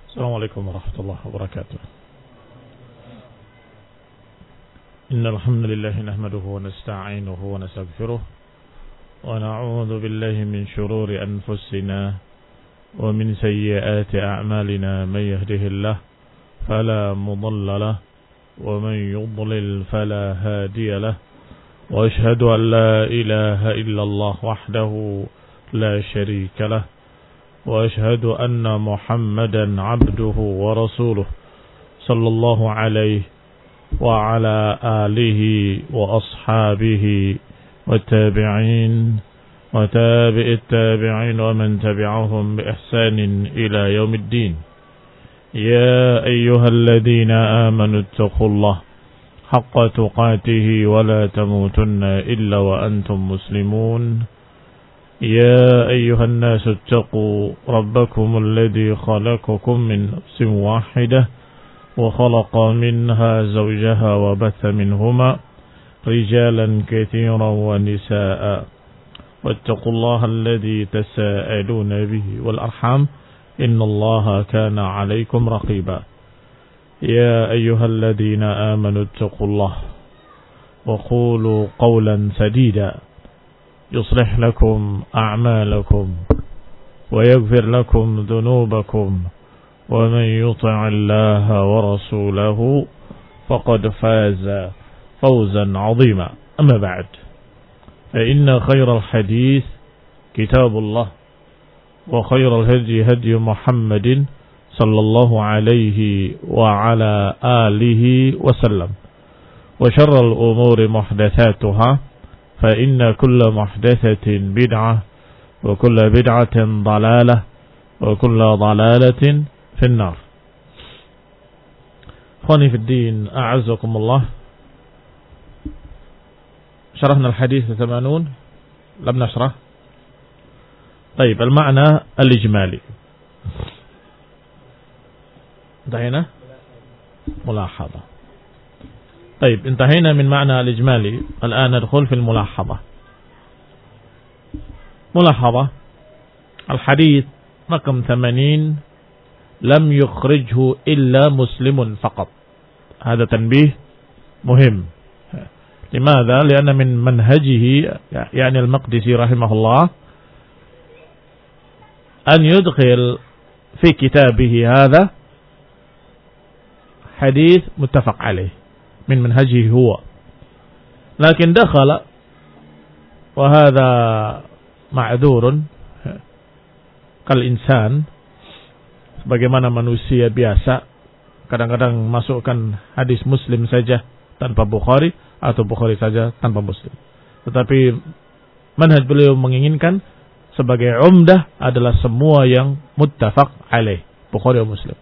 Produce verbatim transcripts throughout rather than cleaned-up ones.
السلام عليكم ورحمة الله وبركاته. إن الحمد لله نحمده ونستعينه ونستغفره ونعوذ بالله من شرور أنفسنا ومن سيئات أعمالنا. من يهده الله فلا مضل له ومن يضلل فلا هادي له، وأشهد أن لا إله إلا الله وحده لا شريك له، وأشهد أن محمدا عبده ورسوله صلى الله عليه وعلى آله وأصحابه والتابعين وتابع التابعين ومن تبعهم بإحسان إلى يوم الدين. يا أيها الذين آمنوا اتقوا الله حق تقاته ولا تموتن إلا وأنتم مسلمون. يا أيها الناس اتقوا ربكم الذي خلقكم من نفس واحدة وخلق منها زوجها وبث منهما رجالا كثيرا ونساء، واتقوا الله الذي تساءلون به والأرحام إن الله كان عليكم رقيبا. يا أيها الذين آمنوا اتقوا الله وقولوا قولا سديدا يصلح لكم أعمالكم ويغفر لكم ذنوبكم، ومن يطع الله ورسوله فقد فاز فوزا عظيما. أما بعد، فإن خير الحديث كتاب الله، وخير الهدي هدي محمد صلى الله عليه وعلى آله وسلم، وشر الأمور محدثاتها، فإن كل محدثة بدعة وكل بدعة ضلالة وكل ضلالة في النار. أخواني في الدين أعزكم الله. شرحنا الحديث الثمانون، لم نشرح. طيب، المعنى الإجمالي انتهينا ملاحظة. طيب، انتهينا من معنى الإجمالي، الآن ندخل في الملاحظة. ملاحظة: الحديث رقم ثمانين لم يخرجه إلا مسلم فقط. هذا تنبيه مهم. لماذا؟ لأن من منهجه يعني المقدسي رحمه الله أن يدخل في كتابه هذا حديث متفق عليه، من منهجه هو، لكن دخل وهذا معذور كالإنسان، sebagaimana manusia biasa kadang-kadang masukkan hadis Muslim saja tanpa Bukhari atau Bukhari saja tanpa Muslim. Tetapi manhaj beliau menginginkan sebagai umdah adalah semua yang muttafaq alaih, Bukhari dan Muslim.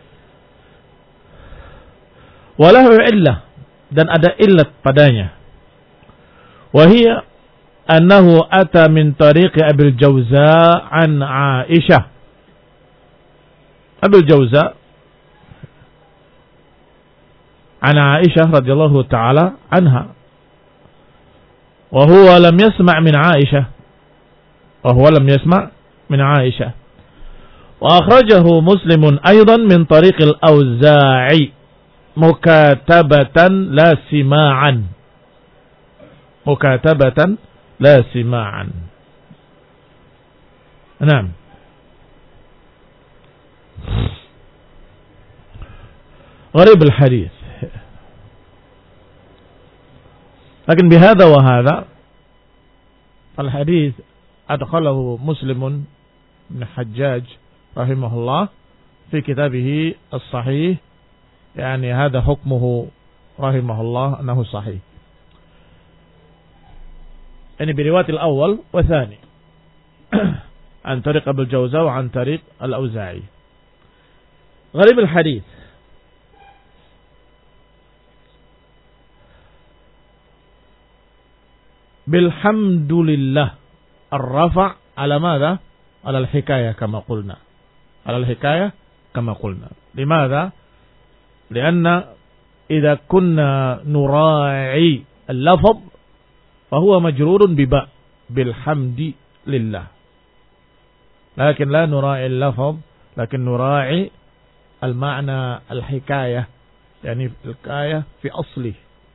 Walahu illah, dan ada illat padanya. Wahia annahu ata min tariqi Abil Jawza an Aisyah. Abil Jawza an Aisyah radhiyallahu ta'ala anha. Wa huwa lam yasma' min Aisyah. Wa huwa lam yasma' min Aisyah. Wa akhrajahu Muslimun aidan min tariqil Auza'i mukatabatan la sima'an. Mukatabatan la sima'an. Naam. غريب الحديث. لكن بهذا وهذا الحديث أدخله مسلم بن حجاج رحمه الله في كتابه الصحيح، يعني هذا حكمه رحمه الله أنه صحيح، يعني برواية الأول والثاني عن طريق أبو الجوزاء وعن طريق الأوزاعي. غريب الحديث: بالحمد لله الرفع على ماذا؟ على الحكاية كما قلنا، على الحكاية كما قلنا. لماذا؟ لأن إذا كنا نراعي اللفظ فهو مجرور بباء بالحمد لله، لكن لا نراعي اللفظ، لكن نراعي al-ma'na al-hikayah, yani al-hikayah fi asli.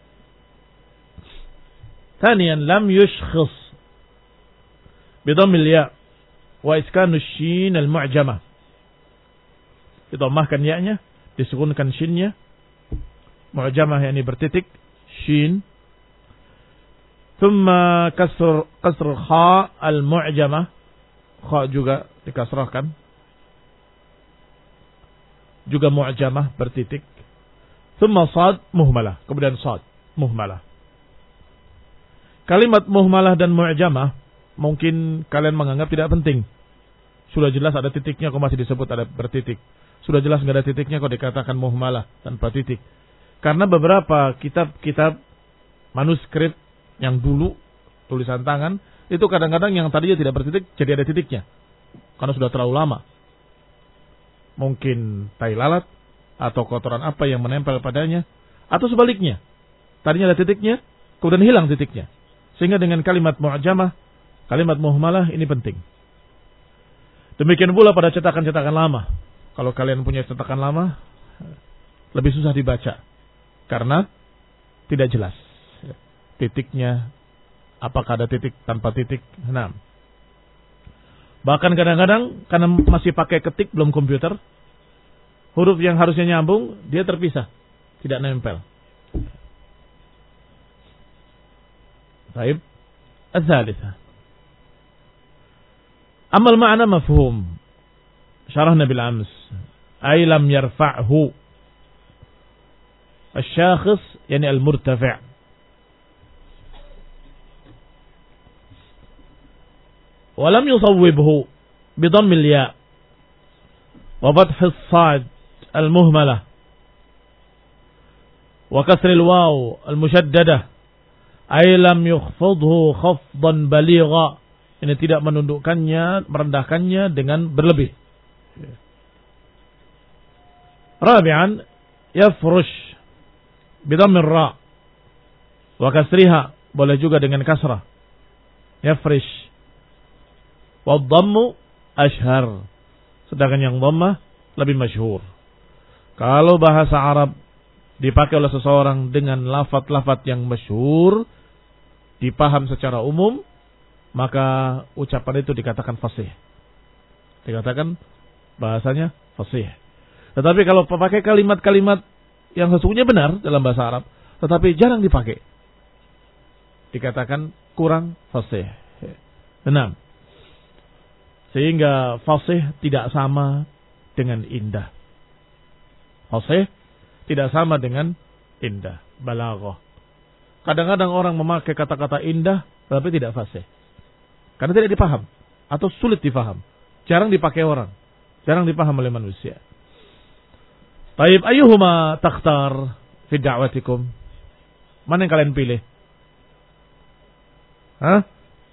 Thaniyan lam yushkhis bidammil ya wa iskanu shin al-mu'jamah. Didhammahkan ya-nya, disukunkan shin-nya. Mu'jamah yani bertitik, shin. Thumma kasr kasr kha al-mu'jamah. Kha juga dikasrahkan. Juga mu'jamah bertitik. Thumma sad muhmalah. Kemudian sad muhmalah. Kalimat muhmalah dan mu'jamah mungkin kalian menganggap tidak penting. Sudah jelas ada titiknya kok masih disebut ada bertitik. Sudah jelas nggak ada titiknya kok dikatakan muhmalah tanpa titik. Karena beberapa kitab-kitab manuskrip yang dulu tulisan tangan itu kadang-kadang yang tadinya tidak bertitik jadi ada titiknya. Karena sudah terlalu lama. Mungkin tai lalat atau kotoran apa yang menempel padanya atau sebaliknya. Tadinya ada titiknya, kemudian hilang titiknya. Sehingga dengan kalimat mu'jamah, kalimat muhmalah ini penting. Demikian pula pada cetakan-cetakan lama. Kalau kalian punya cetakan lama, lebih susah dibaca. Karena tidak jelas titiknya, apakah ada titik tanpa titik. Nah, bahkan kadang-kadang karena masih pakai ketik belum komputer, huruf yang harusnya nyambung dia terpisah, tidak nempel. Baik, al-thalithah. Amal ma'na mafhum. Syarahna bil ams. Ay lam yarfa'hu. Al-syakhis yani al-murtafi'. ولم يصوبه بضم الياء وفتح الصاد المهملة وكسر الواو المشددة أي لم يخفضه خفضا بليغا. Ini tidak menundukkannya, merendahkannya dengan berlebih. Rabi'an yafrush bidhamm ar-ra wa kasriha, boleh juga dengan kasrah. Yafrish. Wadhammu ashhar. Sedangkan yang dhammah lebih masyhur. Kalau bahasa Arab dipakai oleh seseorang dengan lafaz-lafaz yang masyhur, dipaham secara umum, maka ucapan itu dikatakan fasih. Dikatakan bahasanya fasih. Tetapi kalau pakai kalimat-kalimat yang sesungguhnya benar dalam bahasa Arab, tetapi jarang dipakai, dikatakan kurang fasih. Enam. Sehingga fasih tidak sama dengan indah. Fasih tidak sama dengan indah. Balaghah. Kadang-kadang orang memakai kata-kata indah tapi tidak fasih. Karena tidak dipaham atau sulit dipaham. Jarang dipakai orang. Jarang dipaham oleh manusia. Taib ayyuhuma takhtar fi da'watikum? Mana yang kalian pilih? Hah?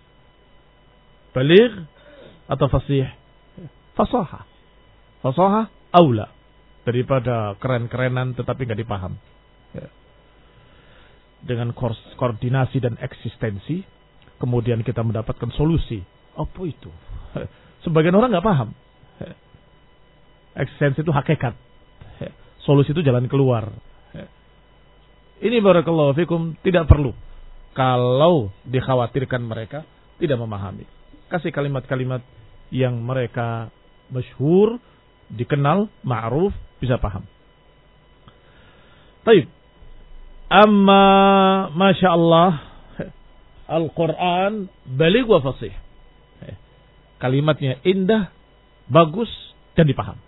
Baligh atau fasih? Fasaha. Fasaha aula daripada keren-kerenan tetapi nggak dipaham. Ya. Dengan koordinasi dan eksistensi, kemudian kita mendapatkan solusi. Apa itu? Sebagian orang nggak paham. Eksistensi itu hakikat. Solusi itu jalan keluar. Ini barakallahu fikum tidak perlu. Kalau dikhawatirkan mereka tidak memahami. Kasih kalimat-kalimat yang mereka masyhur, dikenal, ma'ruf, bisa paham. Baik. Amma Masya Allah, Al-Quran baligh wa fasih. Kalimatnya indah, bagus, dan dipaham.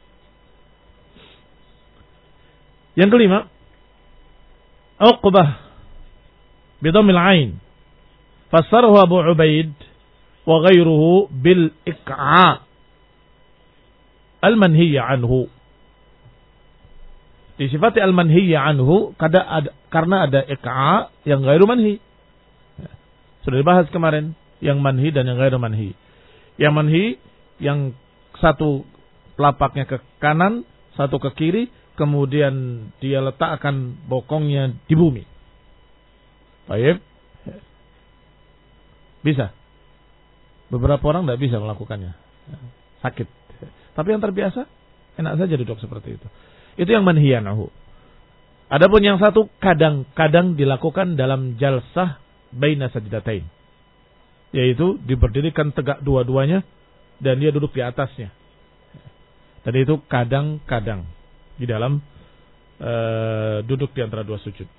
Yang kelima, Uqbah bidhammil ain. Fassarahu Abu Ubaid wa ghairuhu bil iq'a al-manhiyya anhu. Disifati al-manhiyya anhu karena ada iq'a yang ghairu manhi. Sudah dibahas kemarin yang manhi dan yang ghairu manhi. Yang manhi yang satu telapaknya ke kanan, satu ke kiri, kemudian dia letakkan bokongnya di bumi. Baik. Bisa. Beberapa orang tidak bisa melakukannya. Sakit. Tapi yang terbiasa Enak saja duduk seperti itu. Itu yang manhiyanahu. Adapun yang satu kadang-kadang dilakukan dalam jalsah baina sajdatain. Yaitu diberdirikan tegak dua-duanya dan dia duduk di atasnya. Dan itu kadang-kadang di dalam uh, duduk di antara dua sujud.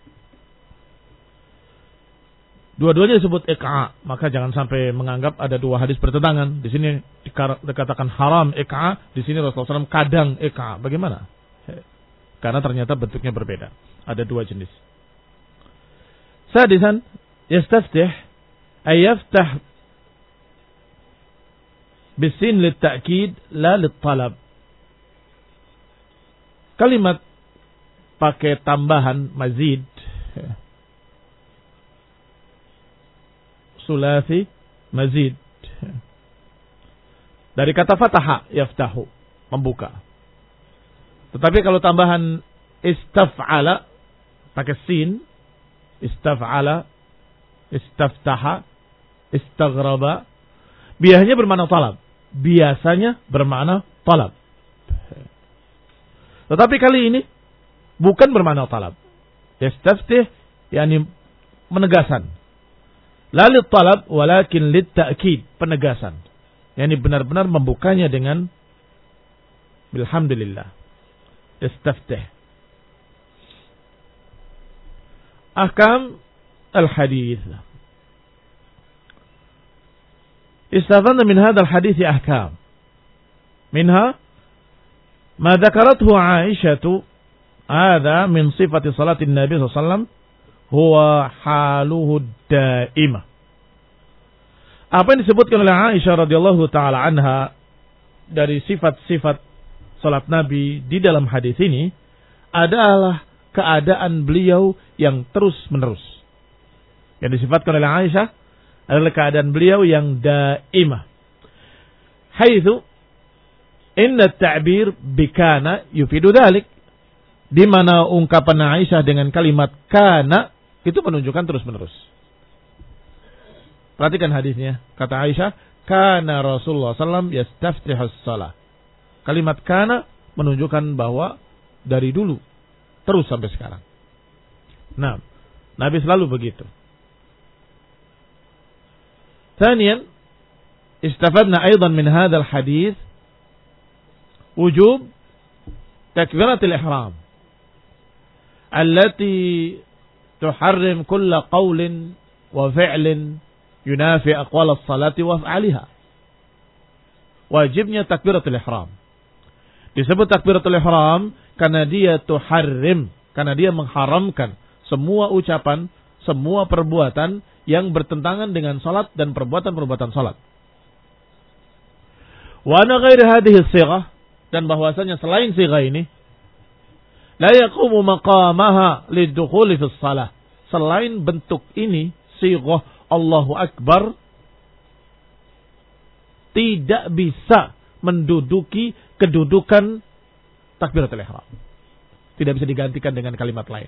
Dua-duanya disebut iqa', maka jangan sampai menganggap ada dua hadis bertentangan. Di sini dikatakan haram iqa', di sini Rasulullah shallallahu alaihi wasallam kadang iqa'. Bagaimana? Karena ternyata bentuknya berbeda. Ada dua jenis. Sadisan, yastaftih ay yaftah bisin lit-ta'kid la lit-talab. Kalimat pakai tambahan mazid, sulasi mazid, dari kata fataha yaftahu, membuka. Tetapi kalau tambahan istaf'ala pakai sin, istaf'ala, istaftaha, istaghraba, biasanya bermakna talab. Biasanya bermakna talab. Tetapi kali ini bukan bermakna talab. Yastaftih yakni penegasan. La lit talab walakin lit ta'kid, penegasan. Yani benar-benar membukanya dengan bilhamdulillah. Yastaftih. Ahkam al-hadith. Istafadna min hadha al-hadith ahkam. Minha ma dzakarathu Aisyah, hadha min sifati salatin Nabi sallallahu alaihi wasallam huwa haluhu daimah. Apa yang disebutkan oleh Aisyah radhiyallahu taala anha dari sifat-sifat salat Nabi di dalam hadis ini adalah keadaan beliau yang terus-menerus. Yang disifatkan oleh Aisyah adalah keadaan beliau yang daimah. Haitsu inna at-ta'bir bikana yufidu dzalik. Di mana ungkapan Aisyah dengan kalimat kana itu menunjukkan terus-menerus. Perhatikan hadisnya. Kata Aisyah, kana Rasulullah sallallahu alaihi wasallam yastaftihus shalah. Kalimat kana menunjukkan bahwa dari dulu terus sampai sekarang. Nah, Nabi selalu begitu. Thaniyan, istafadna aidan min hadzal hadis wujub takbiratul ihram allati tuharrim kulla qawlin wa fi'lin yunafi aqwal as-salati wa af'aliha. Wajibnya takbiratul ihram. Disebut takbiratul ihram karena dia tuharrim, karena dia mengharamkan semua ucapan, semua perbuatan yang bertentangan dengan salat dan perbuatan-perbuatan salat. Wa ana ghairi hadhihi as-sighah, dan bahwasanya selain sighah ini la yaqumu maqamaha lidukhuli fi shalah. Selain bentuk ini, sighah Allahu Akbar tidak bisa menduduki kedudukan takbiratul ihram. Tidak bisa digantikan dengan kalimat lain.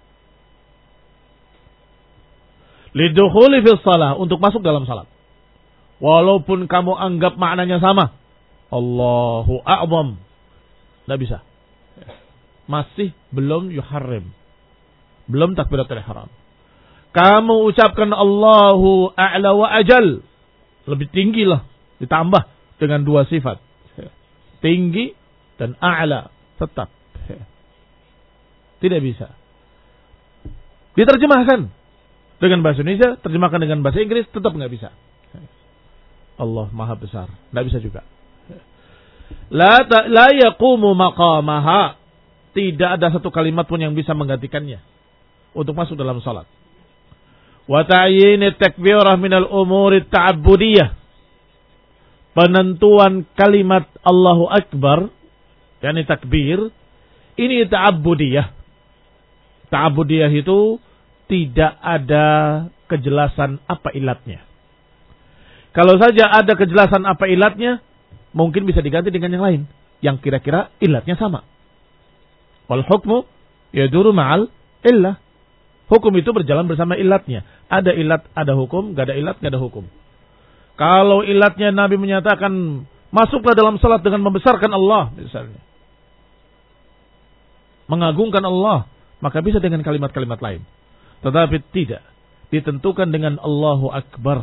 Lidukhuli fi shalah, untuk masuk dalam salat. Walaupun kamu anggap maknanya sama. Allahu a'zam. Tidak bisa. Masih belum yuharrim. Belum takbiratul ihram. Kamu ucapkan Allahu a'la wa ajal. Lebih tinggi lah. Ditambah dengan dua sifat. Tinggi dan a'la. Tetap. Tidak bisa. Diterjemahkan dengan bahasa Indonesia, terjemahkan dengan bahasa Inggris, tetap nggak bisa. Allah Maha Besar. Nggak bisa juga. La, ta, la yaqumu maqamaha. Tidak ada satu kalimat pun yang bisa menggantikannya untuk masuk dalam salat. Wa ta'yin at-takbirah min al-umur at-ta'abbudiyah. Penentuan kalimat Allahu Akbar, yakni takbir, ini ta'abbudiyah. Ta'abbudiyah itu tidak ada kejelasan apa ilatnya. Kalau saja ada kejelasan apa ilatnya, mungkin bisa diganti dengan yang lain yang kira-kira ilatnya sama. Wal hukmu yaduru ma'al illah. Hukum itu berjalan bersama ilatnya. Ada ilat, ada hukum. Gak ada ilat, gak ada hukum. Kalau ilatnya Nabi menyatakan Masuklah dalam salat dengan membesarkan Allah misalnya. Mengagungkan Allah. Maka bisa dengan kalimat-kalimat lain. Tetapi tidak. Ditentukan dengan Allahu Akbar.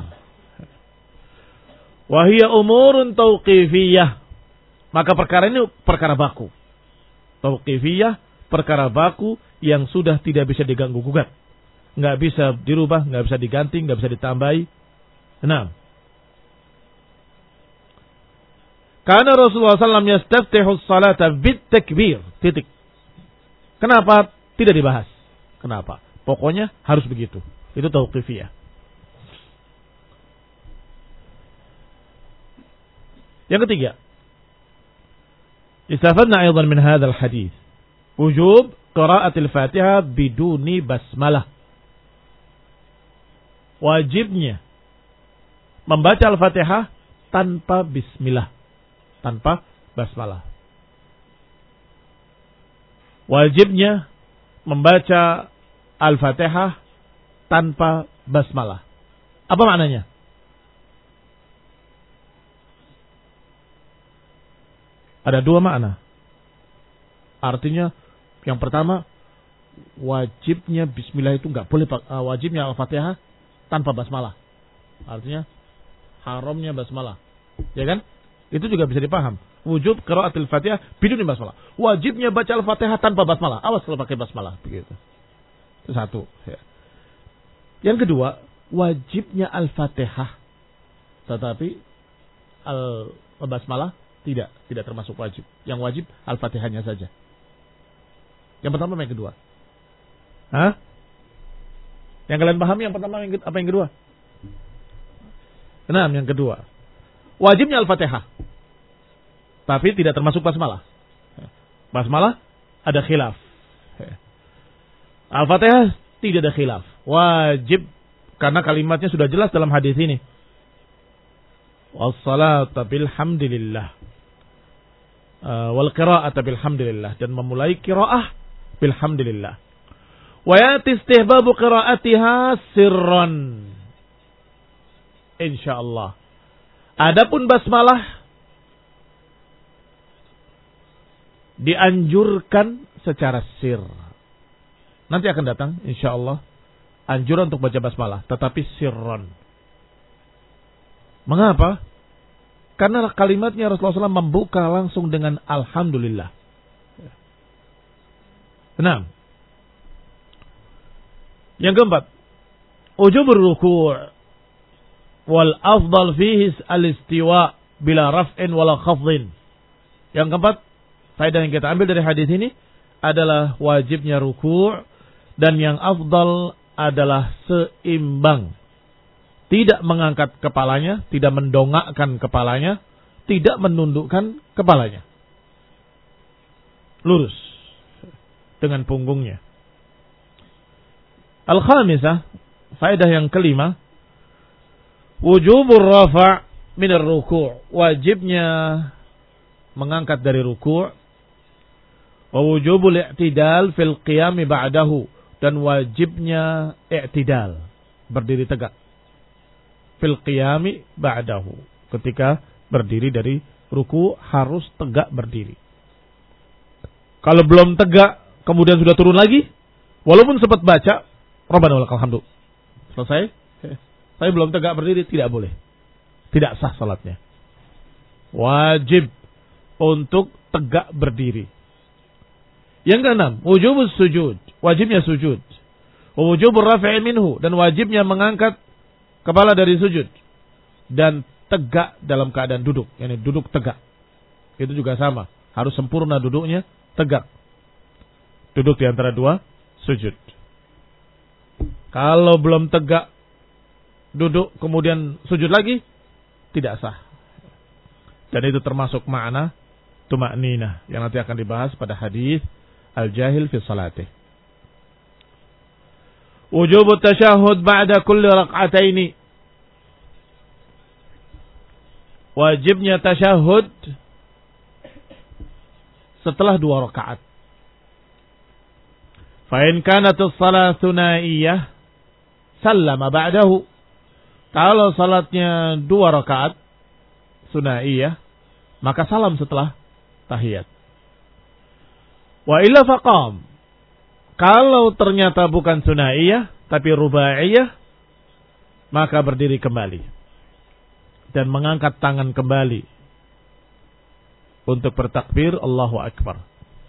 Wahia umurun tauqifiyah. Maka perkara ini perkara baku. Tauqifiyah, perkara baku yang sudah tidak bisa diganggu-gugat. Nggak bisa dirubah, nggak bisa diganti, nggak bisa ditambahi. Nah. Karena Rasulullah shallallahu alaihi wasallam yastaftihu salata bit takbir. Titik. Kenapa tidak dibahas? Kenapa? Pokoknya harus begitu. Itu tauqifiyah. Yang ketiga. Istafadna aydan min hadzal hadis. Wujub qiraatil Fatihah biduni basmalah. Wajibnya membaca Al-Fatihah tanpa bismillah. Tanpa basmalah. Wajibnya membaca Al-Fatihah tanpa basmalah. Apa maknanya? Ada dua makna. Artinya yang pertama, wajibnya bismillah itu enggak boleh, wajibnya Al-Fatihah tanpa basmalah. Artinya haramnya basmalah. Ya kan? Itu juga bisa dipaham. Wujub qiraatil Fatihah biduni basmalah. Wajibnya baca Al-Fatihah tanpa basmalah. Awas kalau pakai basmalah begitu. Itu satu, ya. Yang kedua, wajibnya Al-Fatihah tetapi Al-Basmalah tidak, tidak termasuk wajib. Yang wajib Al-Fatihahnya saja. Yang pertama yang kedua. Hah? Yang kalian pahami yang pertama yang, apa yang kedua? Nah, yang kedua. Wajibnya Al-Fatihah. Tapi tidak termasuk basmalah. Basmalah ada khilaf. Al-Fatihah tidak ada khilaf. Wajib karena kalimatnya sudah jelas dalam hadis ini. Wassalatu bilhamdilillah. Wal qira'atu bilhamdilillah, dan memulai qiraah bilhamdillah. Wa yati istihbabu qira'atiha sirran. Insyaallah. Adapun basmalah dianjurkan secara sir. Nanti akan datang insyaallah anjuran untuk baca basmalah, tetapi sirran. Mengapa? Karena kalimatnya Rasulullah shallallahu alaihi wasallam membuka langsung dengan alhamdulillah. Enam. Yang keempat, ujubur ruku' wal afdal fihi al-istiwa bila raf'in wala khafdin. Yang keempat, faedah yang kita ambil dari hadis ini adalah wajibnya ruku' dan yang afdal adalah seimbang. Tidak mengangkat kepalanya, tidak mendongakkan kepalanya, tidak menundukkan kepalanya. Lurus dengan punggungnya. Al-khamisah, faedah yang kelima, wujubur rafa' minar ruku', wajibnya mengangkat dari ruku', wa wujubul i'tidal fil qiyam ba'dahu, dan wajibnya i'tidal, berdiri tegak. Fil qiyami ba'dahu, ketika berdiri dari ruku harus tegak berdiri. Kalau belum tegak kemudian sudah turun lagi, walaupun sempat baca Rabbana walakal hamdu, selesai, saya belum tegak berdiri, tidak boleh, tidak sah salatnya. Wajib untuk tegak berdiri. Yang keenam, wujubus sujud, wajibnya sujud. Wujubur raf'i minhu, dan wajibnya mengangkat kepala dari sujud dan tegak dalam keadaan duduk, yakni duduk tegak. Itu juga sama, harus sempurna duduknya, tegak. Duduk di antara dua sujud. Kalau belum tegak duduk kemudian sujud lagi, tidak sah. Dan itu termasuk makna tuma'ninah yang nanti akan dibahas pada hadis al-jahil fi salatih. Wujub tasyahud ba'da kulli rak'ataini, wajibnya tasyahud setelah dua rakaat. Fa in kanat as-salat thunaiyah sallama ba'dahu. Kalau salatnya dua rakaat sunaiyah, maka salam setelah tahiyat. Wa illa faqam. Kalau ternyata bukan sunaiyah tapi rubaiyah, maka berdiri kembali dan mengangkat tangan kembali untuk bertakbir Allahu Akbar.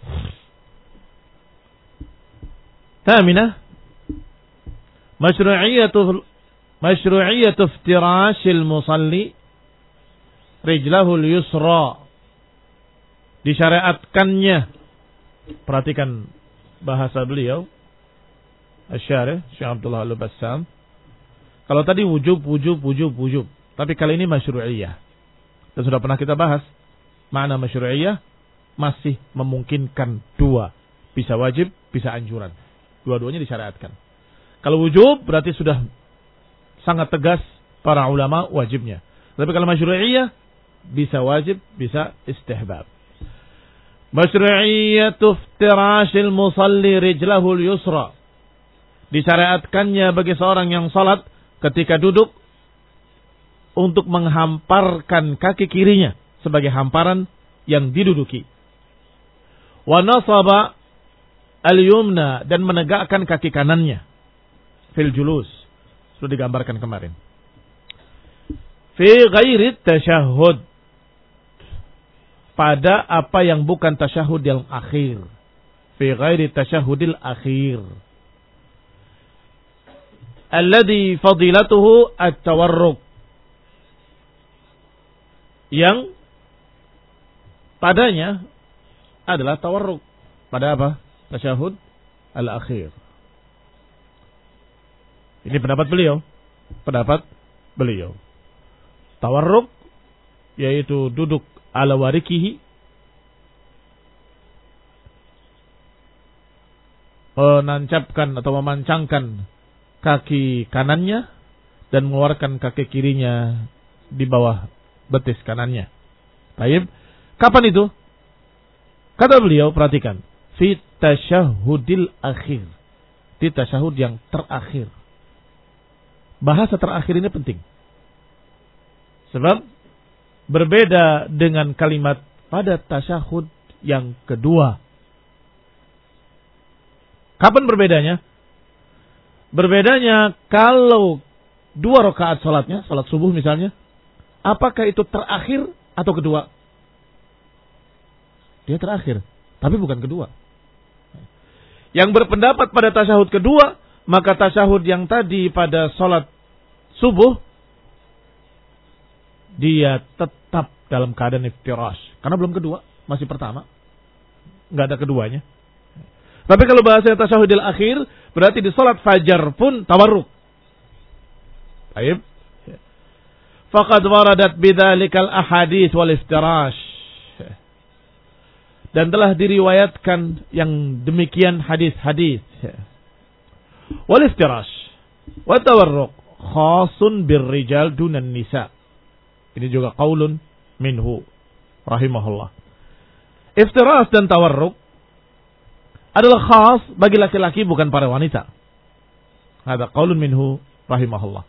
Thaminah, masyru'iyatu masyru'iyatu iftirashil musalli rijlahul yusra. Disyariatkannya, perhatikan bahasa beliau Asy-Syarih Syekh Abdullah Al-Bassam. Kalau tadi wujub, wujub, wujub, wujub, tapi kali ini masyru'iyah. Dan sudah pernah kita bahas makna masyru'iyah masih memungkinkan dua, bisa wajib, bisa anjuran. Dua-duanya disyariatkan. Kalau wujub berarti sudah sangat tegas para ulama wajibnya. Tapi kalau masyru'iyah bisa wajib, bisa istihbab. Masyru'iyatu iftirashil musalli rijlahul yusra. Disyariatkannya bagi seorang yang salat ketika duduk untuk menghamparkan kaki kirinya sebagai hamparan yang diduduki. Wa nasaba al-yumna, dan menegakkan kaki kanannya fil julus. Sudah digambarkan kemarin. Fi ghairi tasyahhud, pada apa yang bukan tasyahud yang akhir. Fi ghairi tasyahudil akhir. Alladhi fadilatuhu at-tawarruk. Yang padanya adalah tawarruk. Pada apa? Tasyahud al-akhir. Ini pendapat beliau. Pendapat beliau. Tawarruk yaitu duduk ala warikihi, menancapkan atau memancangkan kaki kanannya dan mengeluarkan kaki kirinya di bawah betis kanannya. Baik, kapan itu? Kata beliau, perhatikan, fi tasyahudil akhir, di tasyahud yang terakhir. Bahasa terakhir ini penting, sebab berbeda dengan kalimat pada tasyahud yang kedua. Kapan berbedanya? Berbedanya kalau dua rakaat salatnya, salat subuh misalnya, apakah itu terakhir atau kedua? Dia terakhir, tapi bukan kedua. Yang berpendapat pada tasyahud kedua, maka tasyahud yang tadi pada salat subuh dia tetap dalam keadaan iftirash. Karena belum kedua, masih pertama. Nggak ada keduanya. Tapi kalau bahasa tasyahudil akhir, berarti di salat fajar pun tawarruk. Baik. Faqad waradat bidzalikal ahadits wal iftirash. Dan telah diriwayatkan yang demikian hadis-hadis. Wal iftirash wa tawarruk khasun birrijal dunan nisa. Ini juga qaulun minhu rahimahullah. Iftiras dan tawarruk adalah khas bagi laki-laki, bukan para wanita. Ada qaulun minhu rahimahullah.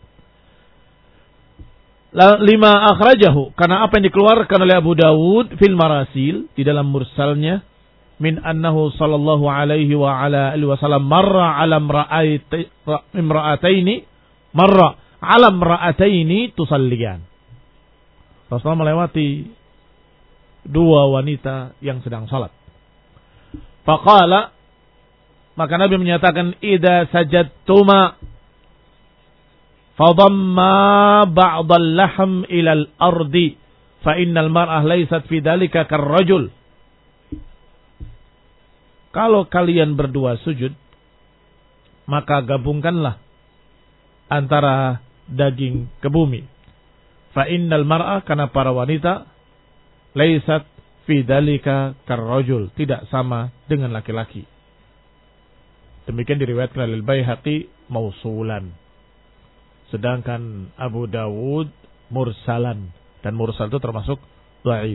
Lima akhrajahu, karena apa yang dikeluarkan oleh Abu Dawud fil marasil, di dalam mursalnya, min annahu sallallahu alaihi wa ala alihi wasallam marra ala imra'ataini marra ala imra'ataini tusalliyan. Rasulullah melewati dua wanita yang sedang salat. Faqala, maka Nabi menyatakan, idza sajadtuma fadamma ba'dal lahm ilal ardi fa innal mar'ah laysat fi dzalika karrajul. Kalau kalian berdua sujud, maka gabungkanlah antara daging ke bumi. Fa innal mar'ah, karena para wanita, laysat fi dzalika karrajul, tidak sama dengan laki-laki. Demikian diriwayatkan oleh Baihaqi mausulan. Sedangkan Abu Dawud mursalan, dan mursal itu termasuk dhaif.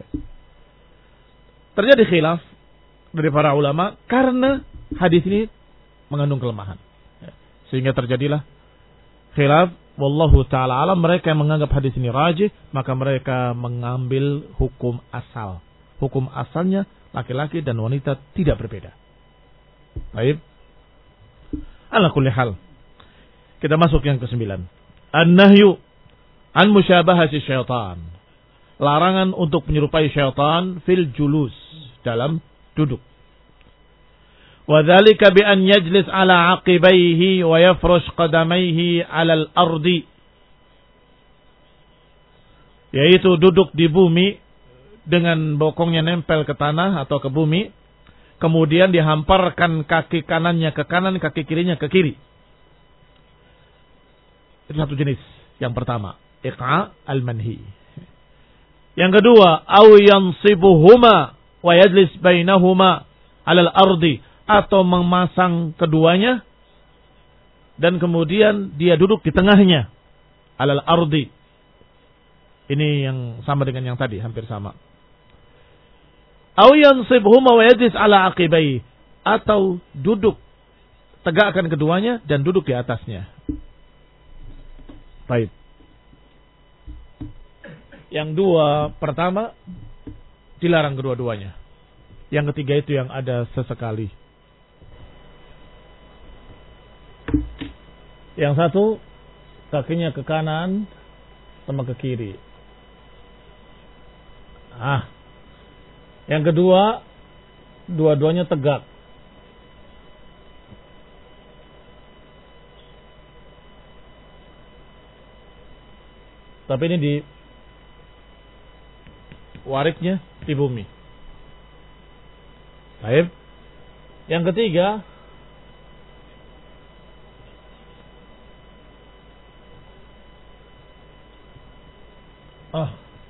Terjadi khilaf dari para ulama karena hadis ini mengandung kelemahan. Sehingga terjadilah khilaf wallahu ta'ala alam, mereka yang menganggap hadis ini rajih, maka mereka mengambil hukum asal. Hukum asalnya laki-laki dan wanita tidak berbeda. Baik. Ala kulli hal. Kita masuk yang kesembilan. An-nahyu an musyabahati syaitan. Larangan untuk menyerupai syaitan fil julus, dalam duduk. Wa dzalika bi an yajlis ala aqibaihi wa yafrush qadamaihi ala al-ardi. Yaitu duduk di bumi dengan bokongnya nempel ke tanah atau ke bumi, kemudian dihamparkan kaki kanannya ke kanan, kaki kirinya ke kiri. Itu satu jenis. Yang pertama, iqa' al-manhi. Yang kedua, aw yansibuhuma wa yajlis bainahuma 'alal ardi, atau memasang keduanya dan kemudian dia duduk di tengahnya, 'alal ardi. Ini yang sama dengan yang tadi, hampir sama. Aw yansibhuma wa yajlis 'ala aqibai, atau duduk tegakkan keduanya dan duduk di atasnya. Baik. Yang dua pertama dilarang kedua-duanya. Yang ketiga itu yang ada sesekali. Yang satu kakinya ke kanan sama ke kiri. Ah. Yang kedua dua-duanya tegak. Tapi ini di wariknya di bumi. Baik. Yang ketiga, oh,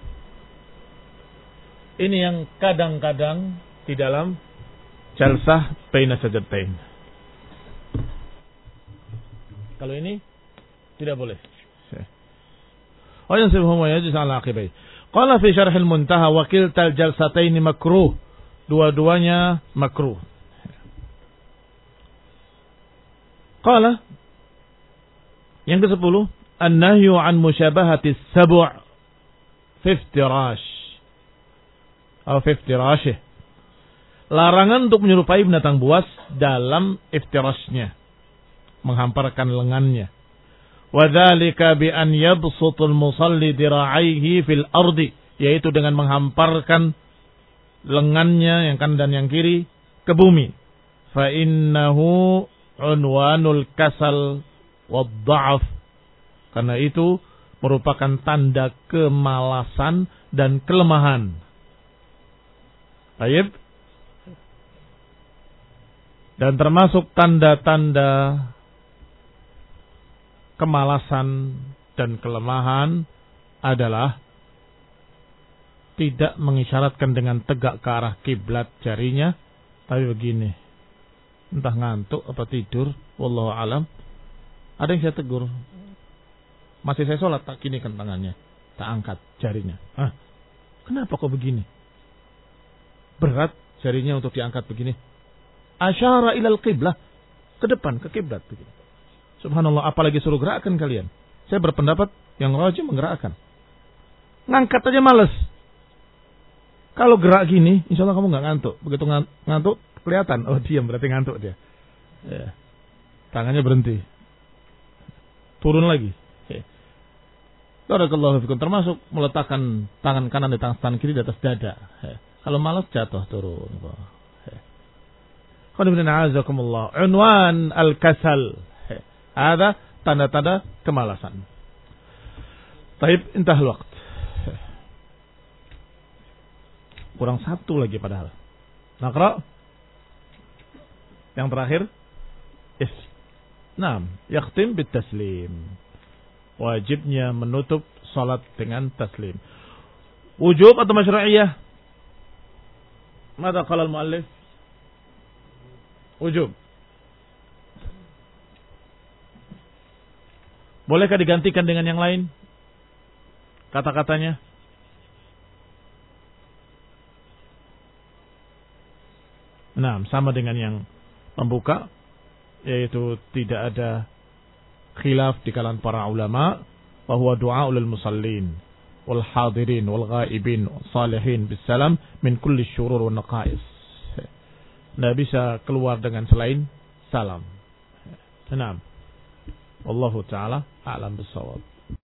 ini yang kadang-kadang di dalam jalsah baina sajdatain. Kalau ini tidak boleh. Oh, yang sebelum yajlis ala aqibai. Qala fi syarh al-muntaha wa kiltal jalsatain makruh. Dua-duanya makruh. Qala yang kesepuluh, an-nahyu an musyabahati as-sab' fi iftirash. Atau fi iftirashih. Larangan untuk menyerupai binatang buas dalam iftirashnya, menghamparkan lengannya. Wadzalika bi an yabsutul musalli dira'aihi fil ardi, yaitu dengan menghamparkan lengannya yang kanan dan yang kiri ke bumi. Fa innahu unwanul kasal wad-dha'af. Karena itu merupakan tanda kemalasan dan kelemahan. Baik. Dan termasuk tanda-tanda kemalasan dan kelemahan adalah tidak mengisyaratkan dengan tegak ke arah kiblat jarinya, tapi begini, entah ngantuk apa tidur, wallahu alam. Ada yang saya tegur, masih saya sholat, tak gini kan tangannya, tak angkat jarinya. Ah, kenapa kok begini? Berat jarinya untuk diangkat begini. Asyara ilal qiblah, ke depan, ke kiblat begini. Subhanallah, apalagi suruh gerakkan kalian. Saya berpendapat yang rajih menggerakkan. Ngangkat aja males. Kalau gerak gini, insya Allah kamu nggak ngantuk. Begitu ngantuk, kelihatan. Oh, diam, berarti ngantuk dia. Ya. Tangannya berhenti. Turun lagi. Ya. Barakallahu fikum. Termasuk meletakkan tangan kanan di tangan kiri di atas dada. Ya. Kalau malas jatuh, turun. Ya. Qanibina azakumullah. Unwan al-kasal. Ada tanda-tanda kemalasan. Taib, intah waktu. Kurang satu lagi padahal. Naqra. Yang terakhir. Is. Naam. Yakhtim bit taslim. Wajibnya menutup salat dengan taslim. Wujub atau masyru'iyah? Mada qala al-muallif? Wujub. Bolehkah digantikan dengan yang lain? Kata-katanya. Nah, sama dengan yang membuka, yaitu tidak ada khilaf di kalangan para ulama bahwa doa lil musallin wal hadirin wal ghaibin salihin bisalam min kulli syurur wa naqais. Tidak bisa keluar dengan selain salam. Naam. Wallahu taala a'lam bissawab.